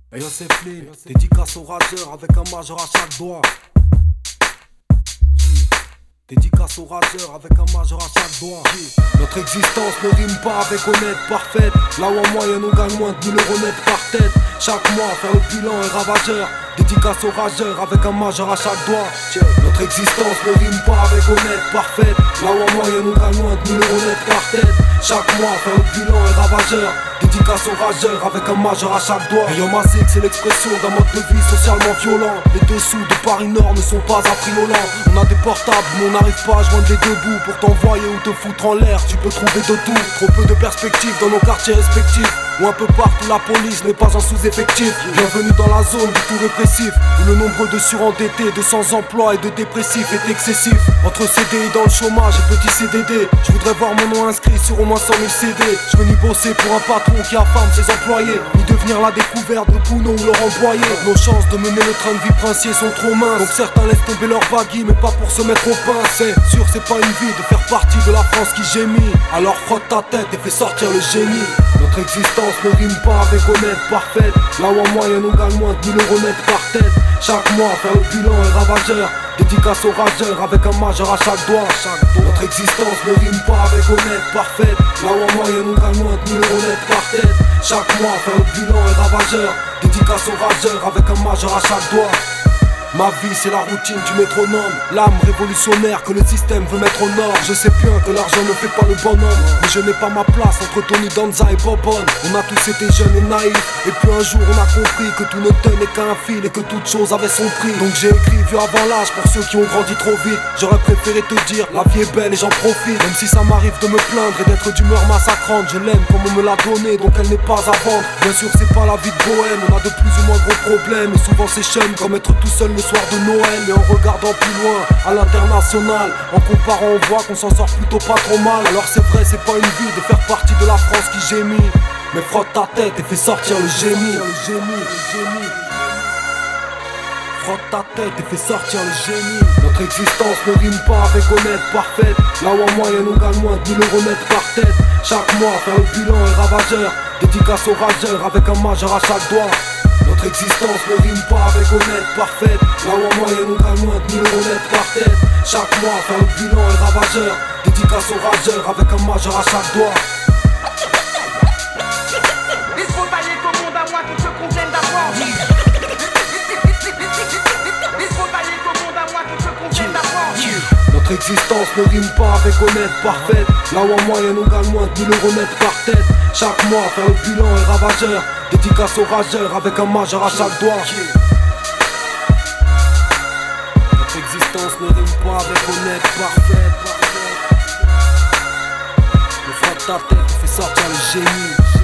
Hey yo c'est Flynn, dédicace au rageur avec un majeur à chaque doigt. Dédicace au rageur avec un majeur à chaque doigt. Notre existence ne rime pas avec honnête, parfaite. Là où en moyenne on gagne moins de 1000 € net par tête. Chaque mois faire le bilan est ravageur. Dédicace au rageur avec un majeur à chaque doigt. Notre existence ne rime pas avec honnête, parfaite. Là où en moyenne on gagne moins de 1000 € net par tête. Chaque mois faire le bilan est ravageur. Dédicace au rageur avec un majeur à chaque doigt. Ayant masé que c'est l'expression d'un mode de vie socialement violent. Les dessous de Paris Nord ne sont pas affriolants. On a des portables mais on n'arrive pas à joindre les deux bouts. Pour t'envoyer ou te foutre en l'air tu peux trouver de tout. Trop peu de perspectives dans nos quartiers respectifs. Où un peu partout la police n'est pas un sous-effectif. Bienvenue dans la zone du tout répressif, où le nombre de surendettés, de sans-emploi et de dépressifs est excessif. Entre CDI dans le chômage et petit CDD, je voudrais voir mon nom inscrit sur au moins 100 000 CD. Je veux ni bosser pour un patron qui affame ses employés, ni devenir la découverte de Pouno ou Laurent Boyer. Nos chances de mener le train de vie princier sont trop minces, donc certains laissent tomber leur baggy mais pas pour se mettre au pain. C'est sûr c'est pas une vie de faire partie de la France qui gémit. Alors frotte ta tête et fais sortir le génie. Notre existence ne rime pas avec honnête, parfaite. Là où en moyenne on gagne moins de 1000 € net par tête. Chaque mois faire le bilan est ravageur. Dédicace au rageur avec un majeur à chaque doigt. Notre existence ne rime pas avec honnête, parfaite. Là où en moyenne on gagne moins de 1000 € net par tête. Chaque mois faire le bilan est ravageur. Dédicace au rageur avec un majeur à chaque doigt. Ma vie c'est la routine du métronome, l'âme révolutionnaire que le système veut mettre au nord. Je sais bien que l'argent ne fait pas le bonhomme, mais je n'ai pas ma place entre Tony Danza et Bobon. On a tous été jeunes et naïfs, et puis un jour on a compris que tout ne tenait qu'à un fil et que toute chose avait son prix. Donc j'ai écrit vieux avant l'âge pour ceux qui ont grandi trop vite. J'aurais préféré te dire la vie est belle et j'en profite. Même si ça m'arrive de me plaindre et d'être d'humeur massacrante, je l'aime comme on me l'a donné, donc elle n'est pas à vendre. Bien sûr c'est pas la vie de bohème, on a de plus ou moins gros problèmes, et souvent c'est chum comme être tout seul le soir de Noël. Et en regardant plus loin à l'international, en comparant on voit qu'on s'en sort plutôt pas trop mal. Alors c'est vrai c'est pas une vie de faire partie de la France qui gémit, mais frotte ta tête et fais sortir le génie. Frotte ta tête et fais sortir le génie. Notre existence ne rime pas avec honnête, parfaite. Là où en moyenne on gagne moins de 1000 € net par tête. Chaque mois faire le bilan est ravageur. Dédicace au rageur avec un majeur à chaque doigt. Notre existence ne rime pas avec honnête, parfaite. Là où en moyenne on gagne moins de 1000 € net par tête. Chaque mois faire le bilan est ravageur. Dédicace au rageur avec un majeur à chaque doigt. Il faut tailler ton monde à moi qui te convienne d'abord. Il faut tailler ton monde à moi qui te convienne d'abord. Notre existence ne rime pas avec honnête, parfaite. Là où en moyenne on gagne moins de 1000 € net par tête. Chaque mois faire le bilan est ravageur. Dédicace au rageur avec un majeur à chaque doigt. Notre existence ne rime pas avec honnête, parfaite. Mais frotte ta tête et fais sortir le génie.